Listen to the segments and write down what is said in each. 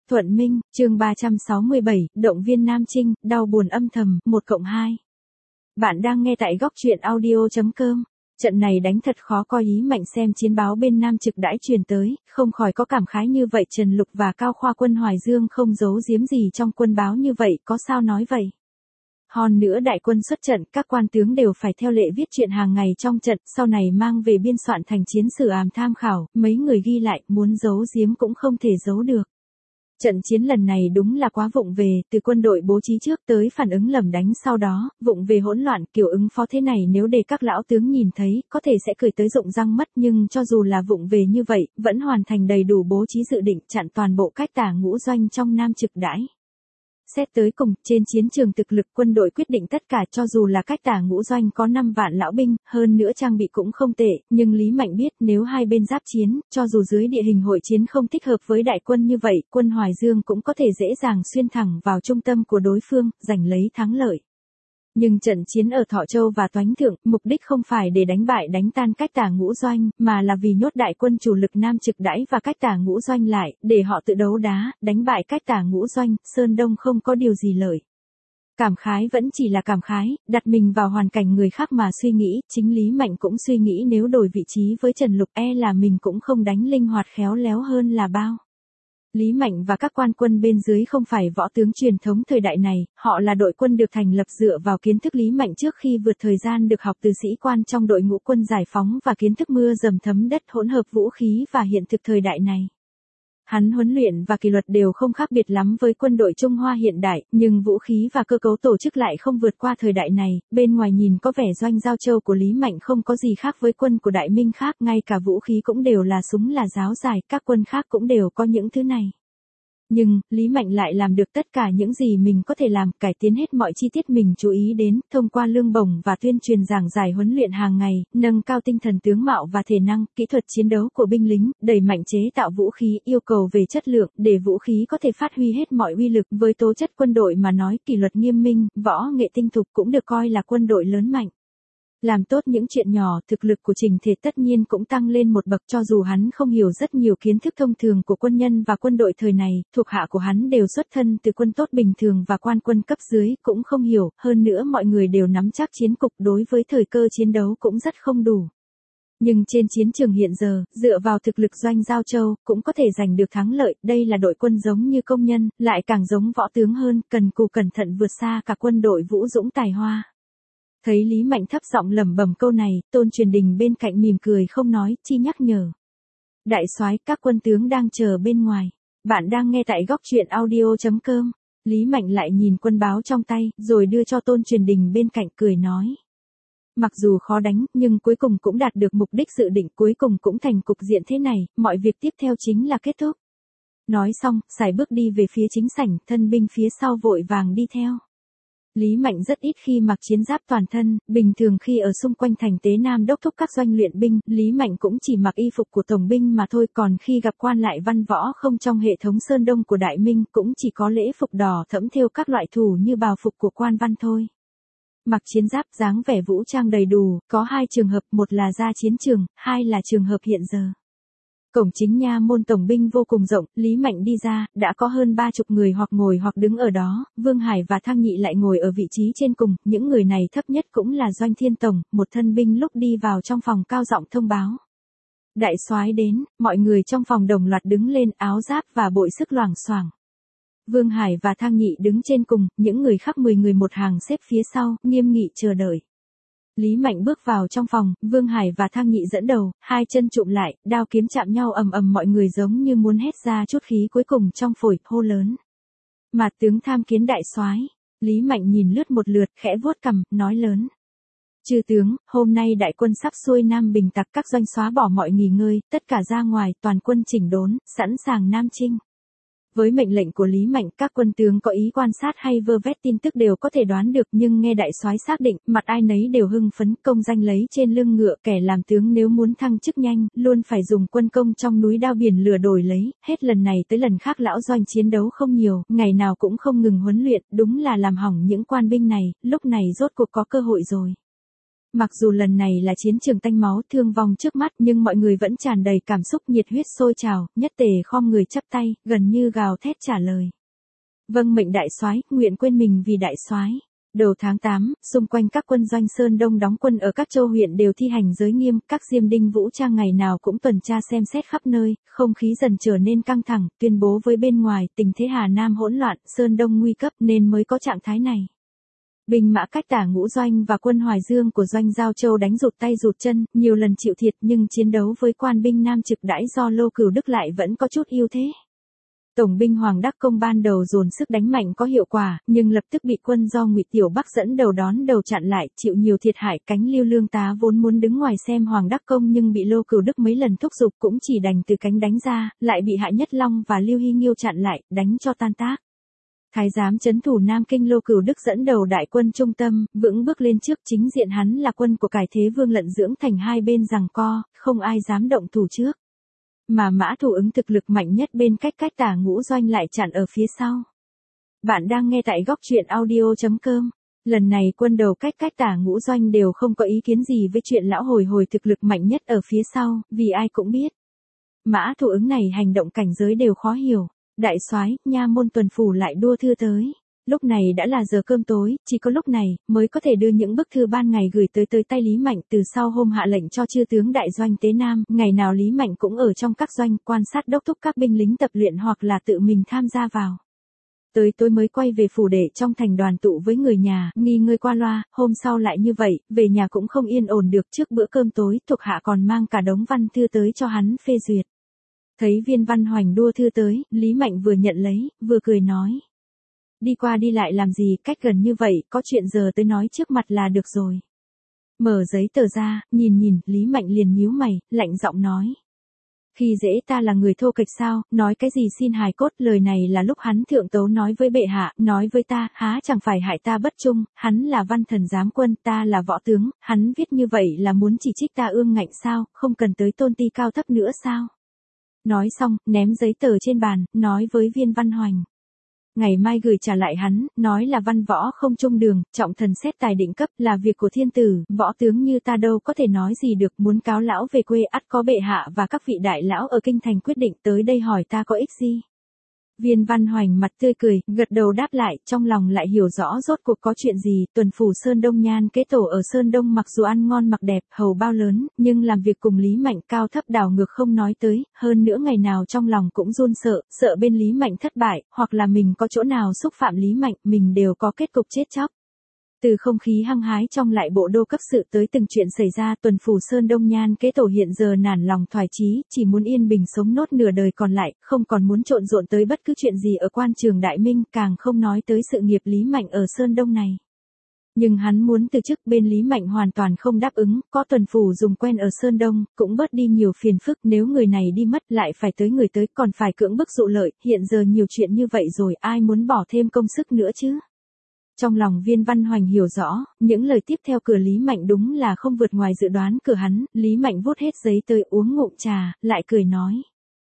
Thuận Minh, chương 367, động viên Nam Chinh, đau buồn âm thầm, 1+2. Bạn đang nghe tại góc truyện audio.com. Trận này đánh thật khó coi. Lý Mạnh xem chiến báo bên Nam Trực đãi truyền tới, không khỏi có cảm khái như vậy. Trần Lục và Cao Khoa quân Hoài Dương không giấu giếm gì trong quân báo như vậy, có sao nói vậy. Hơn nữa đại quân xuất trận, các quan tướng đều phải theo lệ viết chuyện hàng ngày trong trận, sau này mang về biên soạn thành chiến sử tham khảo, mấy người ghi lại, muốn giấu giếm cũng không thể giấu được. Trận chiến lần này đúng là quá vụng về, từ quân đội bố trí trước tới phản ứng lầm đánh sau đó, vụng về hỗn loạn, kiểu ứng phó thế này nếu để các lão tướng nhìn thấy, có thể sẽ cười tới rụng răng mất, nhưng cho dù là vụng về như vậy, vẫn hoàn thành đầy đủ bố trí dự định chặn toàn bộ cách tả ngũ doanh trong Nam Trực đãi. Xét tới cùng, trên chiến trường thực lực quân đội quyết định tất cả, cho dù là cách tả ngũ doanh có 5 vạn lão binh, hơn nữa trang bị cũng không tệ, nhưng Lý Mạnh biết nếu hai bên giáp chiến, cho dù dưới địa hình hội chiến không thích hợp với đại quân như vậy, quân Hoài Dương cũng có thể dễ dàng xuyên thẳng vào trung tâm của đối phương, giành lấy thắng lợi. Nhưng trận chiến ở Thọ Châu và Toánh Thượng, mục đích không phải để đánh bại đánh tan cách tả ngũ doanh, mà là vì nhốt đại quân chủ lực Nam Trực đãi và cách tả ngũ doanh lại, để họ tự đấu đá, đánh bại cách tả ngũ doanh, Sơn Đông không có điều gì lợi. Cảm khái vẫn chỉ là cảm khái, đặt mình vào hoàn cảnh người khác mà suy nghĩ, chính Lý Mạnh cũng suy nghĩ nếu đổi vị trí với Trần Lục là mình cũng không đánh linh hoạt khéo léo hơn là bao. Lý Mạnh và các quan quân bên dưới không phải võ tướng truyền thống thời đại này, họ là đội quân được thành lập dựa vào kiến thức Lý Mạnh trước khi vượt thời gian được học từ sĩ quan trong đội ngũ quân giải phóng và kiến thức mưa dầm thấm đất hỗn hợp vũ khí và hiện thực thời đại này. Hắn huấn luyện và kỷ luật đều không khác biệt lắm với quân đội Trung Hoa hiện đại, nhưng vũ khí và cơ cấu tổ chức lại không vượt qua thời đại này, bên ngoài nhìn có vẻ doanh giao châu của Lý Mạnh không có gì khác với quân của Đại Minh khác, ngay cả vũ khí cũng đều là súng là giáo dài, các quân khác cũng đều có những thứ này. Nhưng, Lý Mạnh lại làm được tất cả những gì mình có thể làm, cải tiến hết mọi chi tiết mình chú ý đến, thông qua lương bổng và tuyên truyền giảng giải huấn luyện hàng ngày, nâng cao tinh thần tướng mạo và thể năng, kỹ thuật chiến đấu của binh lính, đẩy mạnh chế tạo vũ khí, yêu cầu về chất lượng, để vũ khí có thể phát huy hết mọi uy lực. Với tố chất quân đội mà nói, kỷ luật nghiêm minh, võ nghệ tinh thục cũng được coi là quân đội lớn mạnh. Làm tốt những chuyện nhỏ, thực lực của Trình Thể tất nhiên cũng tăng lên một bậc, cho dù hắn không hiểu rất nhiều kiến thức thông thường của quân nhân và quân đội thời này, thuộc hạ của hắn đều xuất thân từ quân tốt bình thường và quan quân cấp dưới cũng không hiểu, hơn nữa mọi người đều nắm chắc chiến cục, đối với thời cơ chiến đấu cũng rất không đủ. Nhưng trên chiến trường hiện giờ, dựa vào thực lực doanh giao châu, cũng có thể giành được thắng lợi, đây là đội quân giống như công nhân, lại càng giống võ tướng hơn, cần cù cẩn thận vượt xa cả quân đội vũ dũng tài hoa. Thấy Lý Mạnh thấp giọng lẩm bẩm câu này, Tôn Truyền Đình bên cạnh mỉm cười không nói, chi nhắc nhở. Đại soái, các quân tướng đang chờ bên ngoài. Bạn đang nghe tại góc truyện audio.com. Lý Mạnh lại nhìn quân báo trong tay, rồi đưa cho Tôn Truyền Đình bên cạnh cười nói. Mặc dù khó đánh, nhưng cuối cùng cũng đạt được mục đích dự định, cuối cùng cũng thành cục diện thế này, mọi việc tiếp theo chính là kết thúc. Nói xong, sải bước đi về phía chính sảnh, thân binh phía sau vội vàng đi theo. Lý Mạnh rất ít khi mặc chiến giáp toàn thân, bình thường khi ở xung quanh thành Tế Nam đốc thúc các doanh luyện binh, Lý Mạnh cũng chỉ mặc y phục của tổng binh mà thôi, còn khi gặp quan lại văn võ không trong hệ thống Sơn Đông của Đại Minh cũng chỉ có lễ phục đỏ thẫm thêu các loại thủ như bào phục của quan văn thôi. Mặc chiến giáp dáng vẻ vũ trang đầy đủ, có hai trường hợp, một là ra chiến trường, hai là trường hợp hiện giờ. Cổng chính nha môn tổng binh vô cùng rộng, Lý Mạnh đi ra, đã có hơn 30 người hoặc ngồi hoặc đứng ở đó, Vương Hải và Thang Nhị lại ngồi ở vị trí trên cùng, những người này thấp nhất cũng là Doanh Thiên Tổng, một thân binh lúc đi vào trong phòng cao giọng thông báo. Đại soái đến, mọi người trong phòng đồng loạt đứng lên, áo giáp và bội sức loảng xoảng. Vương Hải và Thang Nhị đứng trên cùng, những người khác 10 người một hàng xếp phía sau, nghiêm nghị chờ đợi. Lý Mạnh bước vào trong phòng, Vương Hải và Thang Nhị dẫn đầu, hai chân chụm lại, đao kiếm chạm nhau ầm ầm, mọi người giống như muốn hét ra chút khí cuối cùng trong phổi, hô lớn. Mạt tướng tham kiến đại soái. Lý Mạnh nhìn lướt một lượt, khẽ vuốt cằm, nói lớn. Chư tướng, hôm nay đại quân sắp xuôi Nam bình tặc, các doanh xóa bỏ mọi nghỉ ngơi, tất cả ra ngoài, toàn quân chỉnh đốn, sẵn sàng Nam chinh. Với mệnh lệnh của Lý Mạnh, các quân tướng có ý quan sát hay vơ vét tin tức đều có thể đoán được, nhưng nghe đại soái xác định, mặt ai nấy đều hưng phấn, công danh lấy trên lưng ngựa, kẻ làm tướng nếu muốn thăng chức nhanh, luôn phải dùng quân công trong núi đao biển lửa đổi lấy, hết lần này tới lần khác lão doanh chiến đấu không nhiều, ngày nào cũng không ngừng huấn luyện, đúng là làm hỏng những quan binh này, lúc này rốt cuộc có cơ hội rồi. Mặc dù lần này là chiến trường tanh máu thương vong trước mắt nhưng mọi người vẫn tràn đầy cảm xúc nhiệt huyết sôi trào, nhất tề khom người chắp tay, gần như gào thét trả lời. Vâng mệnh đại soái, nguyện quên mình vì đại soái. Đầu tháng 8, xung quanh các quân doanh Sơn Đông đóng quân ở các châu huyện đều thi hành giới nghiêm, các diêm đinh vũ trang ngày nào cũng tuần tra xem xét khắp nơi, không khí dần trở nên căng thẳng, tuyên bố với bên ngoài, tình thế Hà Nam hỗn loạn, Sơn Đông nguy cấp nên mới có trạng thái này. Binh mã cách tả ngũ doanh và quân Hoài Dương của doanh Giao Châu đánh rụt tay rụt chân, nhiều lần chịu thiệt nhưng chiến đấu với quan binh Nam Trực đãi do Lô Cửu Đức lại vẫn có chút ưu thế. Tổng binh Hoàng Đắc Công ban đầu dồn sức đánh mạnh có hiệu quả, nhưng lập tức bị quân do Ngụy Tiểu Bắc dẫn đầu đón đầu chặn lại, chịu nhiều thiệt hại. Cánh Lưu Lương Tá vốn muốn đứng ngoài xem Hoàng Đắc Công nhưng bị Lô Cửu Đức mấy lần thúc giục cũng chỉ đành từ cánh đánh ra, lại bị Hạ Nhất Long và Lưu Hy Nghiêu chặn lại, đánh cho tan tác. Thái giám trấn thủ Nam Kinh Lô Cửu Đức dẫn đầu đại quân trung tâm, vững bước lên trước, chính diện hắn là quân của Cải Thế Vương Lận Dưỡng thành hai bên giằng co, không ai dám động thủ trước. Mà Mã Thủ Ứng thực lực mạnh nhất bên cách tả ngũ doanh lại chặn ở phía sau. Bạn đang nghe tại góc truyện audio.com. Lần này quân đầu cách tả ngũ doanh đều không có ý kiến gì với chuyện lão hồi thực lực mạnh nhất ở phía sau, vì ai cũng biết. Mã Thủ Ứng này hành động cảnh giới đều khó hiểu. Đại soái, nha môn tuần phủ lại đua thư tới. Lúc này đã là giờ cơm tối, chỉ có lúc này mới có thể đưa những bức thư ban ngày gửi tới tay Lý Mạnh. Từ sau hôm hạ lệnh cho chư tướng đại doanh Tế Nam, ngày nào Lý Mạnh cũng ở trong các doanh quan sát đốc thúc các binh lính tập luyện hoặc là tự mình tham gia vào. Tới tối mới quay về phủ để trong thành đoàn tụ với người nhà, nghỉ ngơi qua loa, hôm sau lại như vậy, về nhà cũng không yên ổn được. Trước bữa cơm tối, thuộc hạ còn mang cả đống văn thư tới cho hắn phê duyệt. Thấy Viên Văn Hoành đua thư tới, Lý Mạnh vừa nhận lấy, vừa cười nói. Đi qua đi lại làm gì, cách gần như vậy, có chuyện giờ tới nói trước mặt là được rồi. Mở giấy tờ ra, nhìn, Lý Mạnh liền nhíu mày, lạnh giọng nói. Khi dễ ta là người thô kệch sao, nói cái gì xin hài cốt, lời này là lúc hắn thượng tấu nói với bệ hạ, nói với ta, há chẳng phải hại ta bất trung, hắn là văn thần giám quân, ta là võ tướng, hắn viết như vậy là muốn chỉ trích ta ương ngạnh sao, không cần tới tôn ti cao thấp nữa sao. Nói xong, ném giấy tờ trên bàn, nói với Viên Văn Hoành. Ngày mai gửi trả lại hắn, nói là văn võ không trung đường, trọng thần xét tài định cấp là việc của thiên tử, võ tướng như ta đâu có thể nói gì được, muốn cáo lão về quê ắt có bệ hạ và các vị đại lão ở kinh thành quyết định, tới đây hỏi ta có ích gì. Viên Văn Hoành mặt tươi cười, gật đầu đáp lại, trong lòng lại hiểu rõ rốt cuộc có chuyện gì. Tuần phủ Sơn Đông Nhan Kế Tổ ở Sơn Đông mặc dù ăn ngon mặc đẹp, hầu bao lớn, nhưng làm việc cùng Lý Mạnh cao thấp đảo ngược không nói tới, hơn nữa ngày nào trong lòng cũng run sợ bên Lý Mạnh thất bại, hoặc là mình có chỗ nào xúc phạm Lý Mạnh, mình đều có kết cục chết chóc. Từ không khí hăng hái trong lại bộ đô cấp sự tới từng chuyện xảy ra, tuần phủ Sơn Đông Nhan Kế Tổ hiện giờ nản lòng thoái chí, chỉ muốn yên bình sống nốt nửa đời còn lại, không còn muốn trộn rộn tới bất cứ chuyện gì ở quan trường Đại Minh, càng không nói tới sự nghiệp Lý Mạnh ở Sơn Đông này. Nhưng hắn muốn từ chức, bên Lý Mạnh hoàn toàn không đáp ứng, có tuần phủ dùng quen ở Sơn Đông, cũng bớt đi nhiều phiền phức, nếu người này đi mất lại phải tới người tới, còn phải cưỡng bức dụ lợi, hiện giờ nhiều chuyện như vậy rồi, ai muốn bỏ thêm công sức nữa chứ. Trong lòng Viên Văn Hoành hiểu rõ, những lời tiếp theo cửa Lý Mạnh đúng là không vượt ngoài dự đoán của hắn, Lý Mạnh vuốt hết giấy tờ uống ngụm trà, lại cười nói.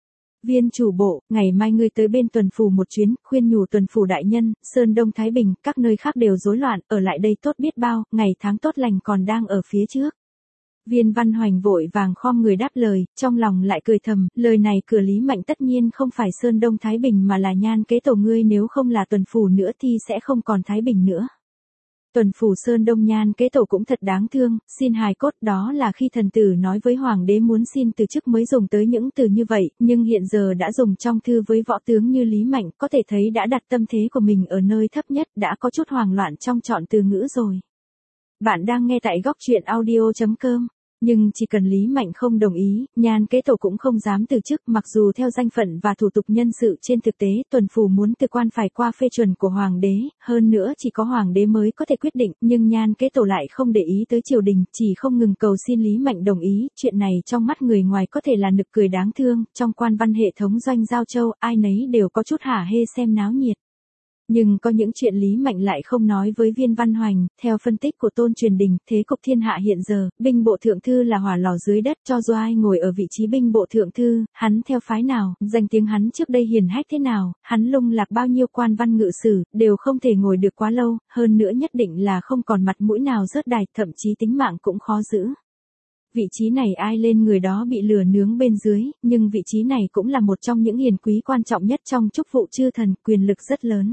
Viên chủ bộ, ngày mai ngươi tới bên tuần phủ một chuyến, khuyên nhủ tuần phủ đại nhân, Sơn Đông Thái Bình, các nơi khác đều rối loạn, ở lại đây tốt biết bao, ngày tháng tốt lành còn đang ở phía trước. Viên Văn Hoành vội vàng khom người đáp lời, trong lòng lại cười thầm, lời này cửa Lý Mạnh tất nhiên không phải Sơn Đông Thái Bình mà là Nhan Kế Tổ ngươi, nếu không là tuần phủ nữa thì sẽ không còn Thái Bình nữa. Tuần phủ Sơn Đông Nhan Kế Tổ cũng thật đáng thương, xin hài cốt, đó là khi thần tử nói với hoàng đế muốn xin từ chức mới dùng tới những từ như vậy, nhưng hiện giờ đã dùng trong thư với võ tướng như Lý Mạnh, có thể thấy đã đặt tâm thế của mình ở nơi thấp nhất, đã có chút hoảng loạn trong chọn từ ngữ rồi. Bạn đang nghe tại góc truyện audio.com. Nhưng chỉ cần Lý Mạnh không đồng ý, Nhan Kế Tổ cũng không dám từ chức, mặc dù theo danh phận và thủ tục nhân sự trên thực tế, tuần phủ muốn từ quan phải qua phê chuẩn của hoàng đế, hơn nữa chỉ có hoàng đế mới có thể quyết định, nhưng Nhan Kế Tổ lại không để ý tới triều đình, chỉ không ngừng cầu xin Lý Mạnh đồng ý, chuyện này trong mắt người ngoài có thể là nực cười đáng thương, trong quan văn hệ thống doanh Giao Châu, ai nấy đều có chút hả hê xem náo nhiệt. Nhưng có những chuyện Lý Mạnh lại không nói với Viên Văn Hoành, theo phân tích của Tôn Truyền Đình, thế cục thiên hạ hiện giờ, binh bộ thượng thư là hỏa lò dưới đất, cho dù ai ngồi ở vị trí binh bộ thượng thư, hắn theo phái nào, danh tiếng hắn trước đây hiển hách thế nào, hắn lung lạc bao nhiêu quan văn ngự sử, đều không thể ngồi được quá lâu, hơn nữa nhất định là không còn mặt mũi nào rớt đài, thậm chí tính mạng cũng khó giữ. Vị trí này ai lên người đó bị lửa nướng bên dưới, nhưng vị trí này cũng là một trong những hiền quý quan trọng nhất trong chúc vụ chư thần, quyền lực rất lớn.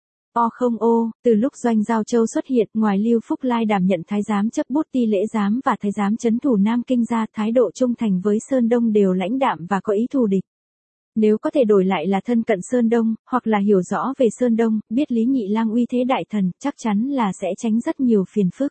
Từ lúc Doanh Giao Châu xuất hiện, ngoài Lưu Phúc Lai đảm nhận thái giám chấp bút ti lễ giám và thái giám trấn thủ Nam Kinh ra, thái độ trung thành với Sơn Đông đều lãnh đạm và có ý thù địch. Nếu có thể đổi lại là thân cận Sơn Đông, hoặc là hiểu rõ về Sơn Đông, biết Lý Nhị Lang uy thế đại thần, chắc chắn là sẽ tránh rất nhiều phiền phức.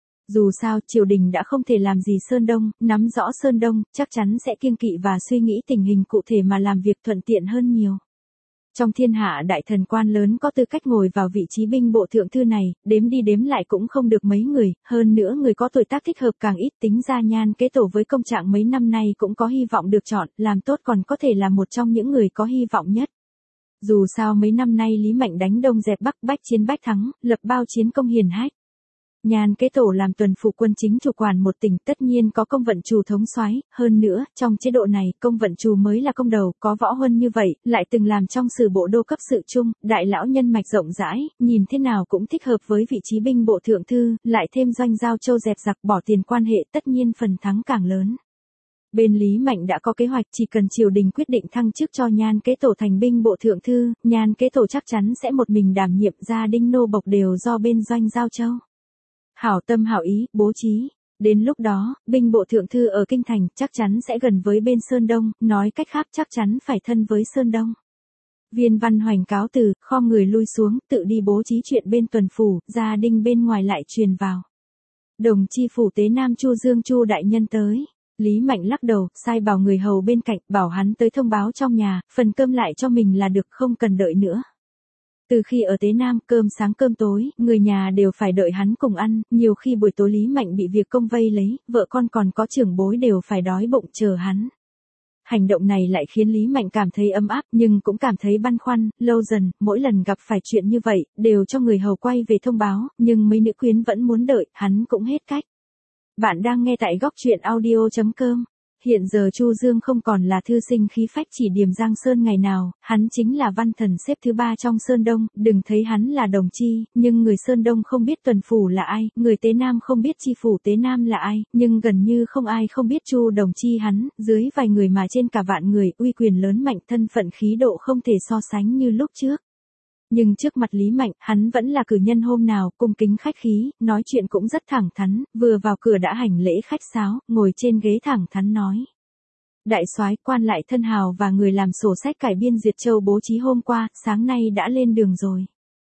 Dù sao, triều đình đã không thể làm gì Sơn Đông, nắm rõ Sơn Đông, chắc chắn sẽ kiêng kỵ và suy nghĩ tình hình cụ thể mà làm việc thuận tiện hơn nhiều. Trong thiên hạ đại thần quan lớn có tư cách ngồi vào vị trí binh bộ thượng thư này, đếm đi đếm lại cũng không được mấy người, hơn nữa người có tuổi tác thích hợp càng ít, tính ra Nhan Kế Tổ với công trạng mấy năm nay cũng có hy vọng được chọn, làm tốt còn có thể là một trong những người có hy vọng nhất. Dù sao mấy năm nay Lý Mạnh đánh đông dẹp bắc, bách chiến bách thắng, lập bao chiến công hiển hách. Nhan Kế Tổ làm tuần phụ quân chính chủ quản một tỉnh, tất nhiên có công vận trù thống soái, hơn nữa, trong chế độ này, công vận trù mới là công đầu, có võ huân như vậy, lại từng làm trong sử bộ đô cấp sự trung, đại lão nhân mạch rộng rãi, nhìn thế nào cũng thích hợp với vị trí binh bộ thượng thư, lại thêm Doanh Giao Châu dẹp giặc bỏ tiền quan hệ, tất nhiên phần thắng càng lớn. Bên Lý Mạnh đã có kế hoạch, chỉ cần triều đình quyết định thăng chức cho Nhan Kế Tổ thành binh bộ thượng thư, Nhan Kế Tổ chắc chắn sẽ một mình đảm nhiệm, gia đình nô bộc đều do bên Doanh Giao Châu. Hảo tâm hảo ý, bố trí. Đến lúc đó, binh bộ thượng thư ở Kinh Thành chắc chắn sẽ gần với bên Sơn Đông, nói cách khác chắc chắn phải thân với Sơn Đông. Viên Văn Hoành cáo từ, khom người lui xuống, tự đi bố trí chuyện bên tuần phủ, gia đình bên ngoài lại truyền vào. Đồng chi phủ tế Nam Chu Dương Chu đại nhân tới. Lý Mạnh lắc đầu, sai bảo người hầu bên cạnh, bảo hắn tới thông báo trong nhà, phần cơm lại cho mình là được, không cần đợi nữa. Từ khi ở Tế Nam, cơm sáng cơm tối, người nhà đều phải đợi hắn cùng ăn, nhiều khi buổi tối Lý Mạnh bị việc công vây lấy, vợ con còn có trưởng bối đều phải đói bụng chờ hắn. Hành động này lại khiến Lý Mạnh cảm thấy ấm áp, nhưng cũng cảm thấy băn khoăn, lâu dần, mỗi lần gặp phải chuyện như vậy, đều cho người hầu quay về thông báo, nhưng mấy nữ quyến vẫn muốn đợi, hắn cũng hết cách. Bạn đang nghe tại góc truyện audio.com. Hiện giờ Chu Dương không còn là thư sinh khí phách chỉ điểm Giang Sơn ngày nào, hắn chính là văn thần xếp thứ 3 trong Sơn Đông, đừng thấy hắn là đồng chi, nhưng người Sơn Đông không biết tuần phủ là ai, người Tế Nam không biết chi phủ Tế Nam là ai, nhưng gần như không ai không biết Chu đồng chi hắn, dưới vài người mà trên cả vạn người, uy quyền lớn mạnh, thân phận khí độ không thể so sánh như lúc trước. Nhưng trước mặt Lý Mạnh, hắn vẫn là cử nhân hôm nào, cung kính khách khí, nói chuyện cũng rất thẳng thắn, vừa vào cửa đã hành lễ khách sáo, ngồi trên ghế thẳng thắn nói. Đại soái, quan lại thân hào và người làm sổ sách cải biên Duyệt Châu bố trí hôm qua, sáng nay đã lên đường rồi.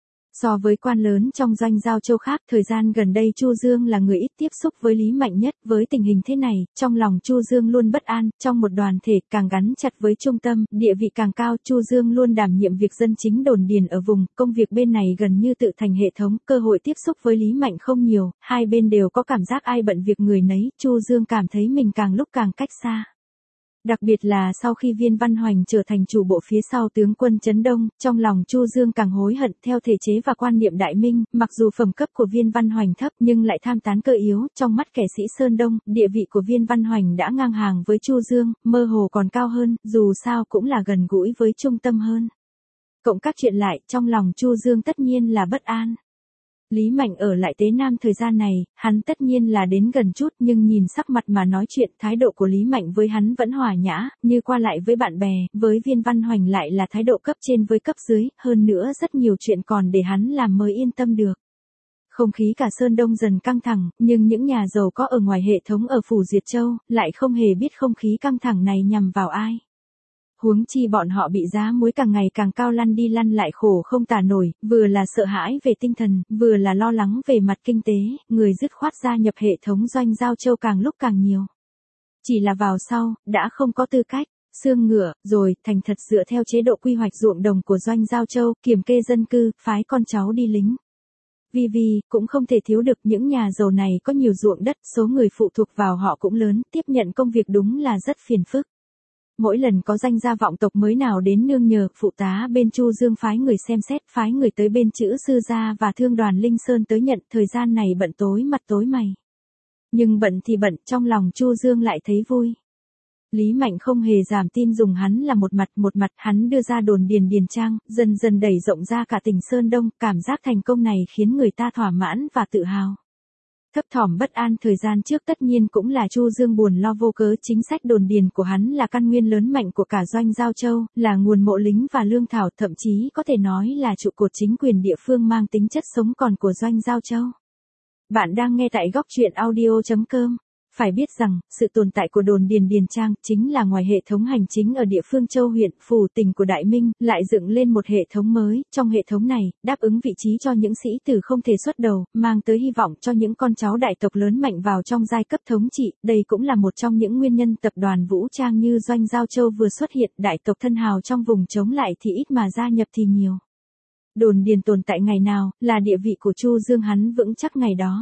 So với quan lớn trong Doanh Giao Châu khác, thời gian gần đây Chu Dương là người ít tiếp xúc với Lý Mạnh nhất, với tình hình thế này, trong lòng Chu Dương luôn bất an, trong một đoàn thể càng gắn chặt với trung tâm, địa vị càng cao, Chu Dương luôn đảm nhiệm việc dân chính đồn điền ở vùng, công việc bên này gần như tự thành hệ thống, cơ hội tiếp xúc với Lý Mạnh không nhiều, hai bên đều có cảm giác ai bận việc người nấy, Chu Dương cảm thấy mình càng lúc càng cách xa. Đặc biệt là sau khi Viên Văn Hoành trở thành chủ bộ phía sau tướng quân Trấn Đông, trong lòng Chu Dương càng hối hận theo thể chế và quan niệm đại minh, mặc dù phẩm cấp của Viên Văn Hoành thấp nhưng lại tham tán cơ yếu, trong mắt kẻ sĩ Sơn Đông, địa vị của Viên Văn Hoành đã ngang hàng với Chu Dương, mơ hồ còn cao hơn, dù sao cũng là gần gũi với trung tâm hơn. Cộng các chuyện lại, trong lòng Chu Dương tất nhiên là bất an. Lý Mạnh ở lại Tế Nam thời gian này, hắn tất nhiên là đến gần chút nhưng nhìn sắc mặt mà nói chuyện, thái độ của Lý Mạnh với hắn vẫn hòa nhã, như qua lại với bạn bè, với Viên Văn Hoành lại là thái độ cấp trên với cấp dưới, hơn nữa rất nhiều chuyện còn để hắn làm mới yên tâm được. Không khí cả Sơn Đông dần căng thẳng, nhưng những nhà giàu có ở ngoài hệ thống ở phủ Duyệt Châu, lại không hề biết không khí căng thẳng này nhằm vào ai. Huống chi bọn họ bị giá muối càng ngày càng cao lăn đi lăn lại khổ không tả nổi, vừa là sợ hãi về tinh thần, vừa là lo lắng về mặt kinh tế, người dứt khoát gia nhập hệ thống Doanh Giao Châu càng lúc càng nhiều. Chỉ là vào sau, đã không có tư cách, xương ngựa, rồi, thành thật dựa theo chế độ quy hoạch ruộng đồng của Doanh Giao Châu, kiểm kê dân cư, phái con cháu đi lính. Vì cũng không thể thiếu được những nhà giàu này có nhiều ruộng đất, số người phụ thuộc vào họ cũng lớn, tiếp nhận công việc đúng là rất phiền phức. Mỗi lần có danh gia vọng tộc mới nào đến nương nhờ, phụ tá bên Chu Dương phái người xem xét, phái người tới bên chữ sư gia và thương đoàn Linh Sơn tới nhận, thời gian này bận tối mặt tối mày. Nhưng bận thì bận, trong lòng Chu Dương lại thấy vui. Lý Mạnh không hề giảm tin dùng hắn là một mặt hắn đưa ra đồn điền trang, dần dần đẩy rộng ra cả tỉnh Sơn Đông, cảm giác thành công này khiến người ta thỏa mãn và tự hào. Thấp thỏm bất an thời gian trước tất nhiên cũng là Chu Dương buồn lo vô cớ, chính sách đồn điền của hắn là căn nguyên lớn mạnh của cả doanh Giao Châu, là nguồn mộ lính và lương thảo, thậm chí có thể nói là trụ cột chính quyền địa phương mang tính chất sống còn của doanh Giao Châu. Bạn đang nghe tại góc truyện audio.com. Phải biết rằng, sự tồn tại của đồn điền trang chính là ngoài hệ thống hành chính ở địa phương châu huyện, phủ tỉnh của Đại Minh, lại dựng lên một hệ thống mới, trong hệ thống này, đáp ứng vị trí cho những sĩ tử không thể xuất đầu, mang tới hy vọng cho những con cháu đại tộc lớn mạnh vào trong giai cấp thống trị, đây cũng là một trong những nguyên nhân tập đoàn vũ trang như doanh Giao Châu vừa xuất hiện, đại tộc thân hào trong vùng chống lại thì ít mà gia nhập thì nhiều. Đồn điền tồn tại ngày nào, là địa vị của Chu Dương hắn vững chắc ngày đó.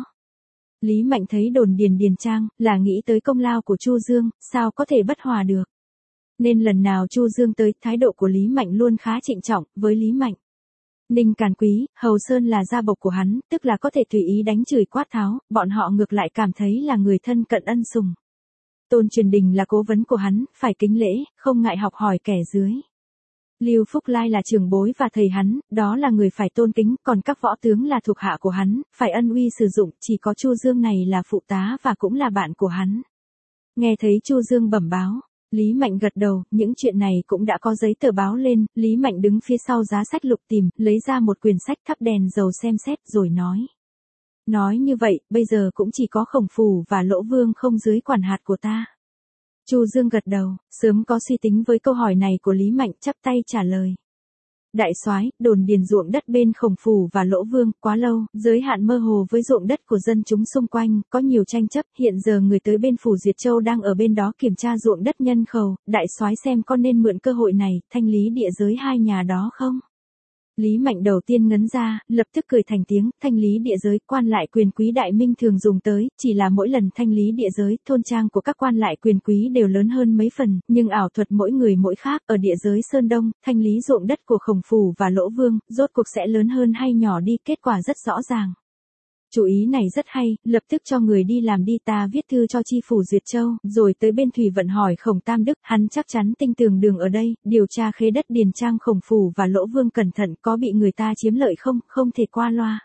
Lý Mạnh thấy đồn điền trang, là nghĩ tới công lao của Chu Dương, sao có thể bất hòa được. Nên lần nào Chu Dương tới, thái độ của Lý Mạnh luôn khá trịnh trọng, với Lý Mạnh. Ninh Càn Quý, Hầu Sơn là gia bộc của hắn, tức là có thể tùy ý đánh chửi quát tháo, bọn họ ngược lại cảm thấy là người thân cận ân sủng. Tôn Truyền Đình là cố vấn của hắn, phải kính lễ, không ngại học hỏi kẻ dưới. Lưu Phúc Lai là trưởng bối và thầy hắn, đó là người phải tôn kính, còn các võ tướng là thuộc hạ của hắn, phải ân uy sử dụng, chỉ có Chu Dương này là phụ tá và cũng là bạn của hắn. Nghe thấy Chu Dương bẩm báo, Lý Mạnh gật đầu, những chuyện này cũng đã có giấy tờ báo lên, Lý Mạnh đứng phía sau giá sách lục tìm, lấy ra một quyển sách thắp đèn dầu xem xét rồi nói. Nói như vậy, bây giờ cũng chỉ có Khổng Phủ và Lỗ Vương không dưới quản hạt của ta. Chu Dương gật đầu, sớm có suy tính với câu hỏi này của Lý Mạnh, chắp tay trả lời. Đại soái, đồn điền ruộng đất bên Khổng Phủ và Lỗ Vương, quá lâu, giới hạn mơ hồ với ruộng đất của dân chúng xung quanh, có nhiều tranh chấp, hiện giờ người tới bên Phủ Duyệt Châu đang ở bên đó kiểm tra ruộng đất nhân khẩu, đại soái xem có nên mượn cơ hội này, thanh lý địa giới hai nhà đó không? Lý Mạnh đầu tiên ngấn ra, lập tức cười thành tiếng, thanh lý địa giới, quan lại quyền quý Đại Minh thường dùng tới, chỉ là mỗi lần thanh lý địa giới, thôn trang của các quan lại quyền quý đều lớn hơn mấy phần, nhưng ảo thuật mỗi người mỗi khác, ở địa giới Sơn Đông, thanh lý ruộng đất của Khổng Phủ và Lỗ Vương, rốt cuộc sẽ lớn hơn hay nhỏ đi, kết quả rất rõ ràng. Chủ ý này rất hay, lập tức cho người đi làm đi, ta viết thư cho chi phủ Duyệt Châu, rồi tới bên Thủy Vận hỏi Khổng Tam Đức, hắn chắc chắn tinh tường đường ở đây, điều tra khế đất điền trang Khổng Phủ và Lỗ Vương cẩn thận, có bị người ta chiếm lợi không, không thể qua loa.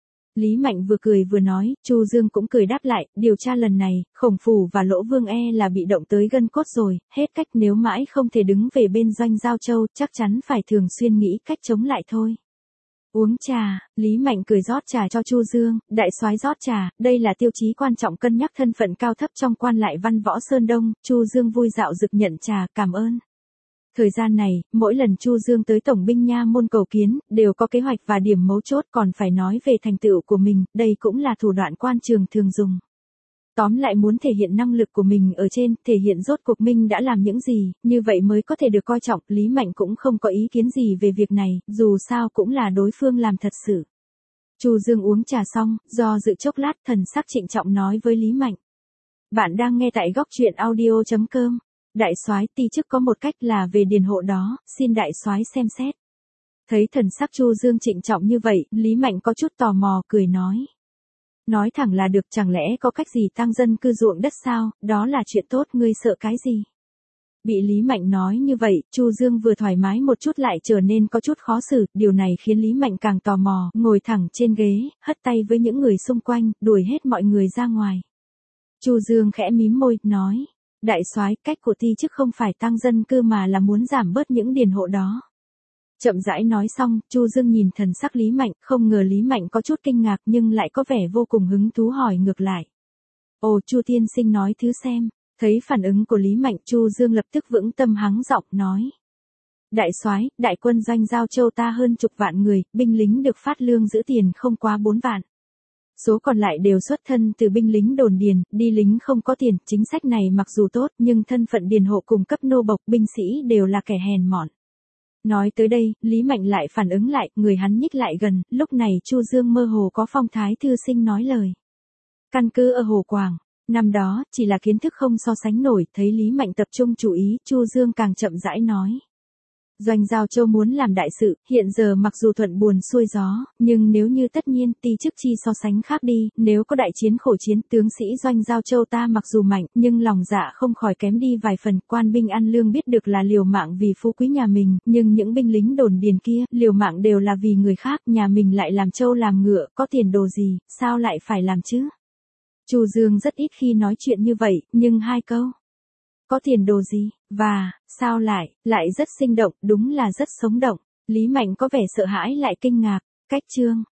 Lý Mạnh vừa cười vừa nói, Chu Dương cũng cười đáp lại, điều tra lần này, Khổng Phủ và Lỗ Vương là bị động tới gân cốt rồi, hết cách, nếu mãi không thể đứng về bên doanh Giao Châu, chắc chắn phải thường xuyên nghĩ cách chống lại thôi. Uống trà, Lý Mạnh cười rót trà cho Chu Dương, đại soái rót trà, đây là tiêu chí quan trọng cân nhắc thân phận cao thấp trong quan lại văn võ Sơn Đông, Chu Dương vui dạo dực nhận trà, cảm ơn. Thời gian này, mỗi lần Chu Dương tới Tổng binh Nha Môn cầu kiến, đều có kế hoạch và điểm mấu chốt, còn phải nói về thành tựu của mình, đây cũng là thủ đoạn quan trường thường dùng. Tóm lại muốn thể hiện năng lực của mình ở trên, thể hiện rốt cuộc mình đã làm những gì, như vậy mới có thể được coi trọng, Lý Mạnh cũng không có ý kiến gì về việc này, dù sao cũng là đối phương làm thật sự. Chu Dương uống trà xong, do dự chốc lát, thần sắc trịnh trọng nói với Lý Mạnh. Bạn đang nghe tại góc truyện audio.com. Đại soái, ti chức có một cách là về điền hộ đó, xin đại soái xem xét. Thấy thần sắc Chu Dương trịnh trọng như vậy, Lý Mạnh có chút tò mò, cười nói. Nói thẳng là được, chẳng lẽ có cách gì tăng dân cư ruộng đất sao, đó là chuyện tốt, ngươi sợ cái gì? Bị Lý Mạnh nói như vậy, Chu Dương vừa thoải mái một chút lại trở nên có chút khó xử, điều này khiến Lý Mạnh càng tò mò, ngồi thẳng trên ghế, hất tay với những người xung quanh, đuổi hết mọi người ra ngoài. Chu Dương khẽ mím môi, nói, đại soái, cách của ti chức không phải tăng dân cư mà là muốn giảm bớt những điền hộ đó. Chậm rãi nói xong, Chu Dương nhìn thần sắc Lý Mạnh, không ngờ Lý Mạnh có chút kinh ngạc nhưng lại có vẻ vô cùng hứng thú hỏi ngược lại. Ồ, Chu tiên sinh nói thứ xem. Thấy phản ứng của Lý Mạnh, Chu Dương lập tức vững tâm hắng giọng nói. Đại soái, đại quân doanh Giao Châu ta hơn chục vạn người, binh lính được phát lương giữ tiền không quá 4 vạn. Số còn lại đều xuất thân từ binh lính đồn điền, đi lính không có tiền, chính sách này mặc dù tốt nhưng thân phận điền hộ cùng cấp nô bộc binh sĩ đều là kẻ hèn mọn. Nói tới đây, Lý Mạnh lại phản ứng lại, người hắn nhích lại gần, lúc này Chu Dương mơ hồ có phong thái thư sinh nói lời. Căn cứ ở Hồ Quảng, Năm đó, chỉ là kiến thức không so sánh nổi, thấy Lý Mạnh tập trung chú ý, Chu Dương càng chậm rãi nói. Doanh Giao Châu muốn làm đại sự, hiện giờ mặc dù thuận buồm xuôi gió, nhưng nếu như tất nhiên ti chức chi so sánh khác đi, nếu có đại chiến khổ chiến, tướng sĩ Doanh Giao Châu ta mặc dù mạnh, nhưng lòng dạ không khỏi kém đi vài phần, quan binh ăn lương biết được là liều mạng vì phú quý nhà mình, nhưng những binh lính đồn điền kia, liều mạng đều là vì người khác, nhà mình lại làm trâu làm ngựa, có tiền đồ gì, sao lại phải làm chứ? Chu Dương rất ít khi nói chuyện như vậy, nhưng hai câu. Có tiền đồ gì, và, sao lại rất sinh động, đúng là rất sống động. Lý Mạnh có vẻ sợ hãi lại kinh ngạc, cách chương.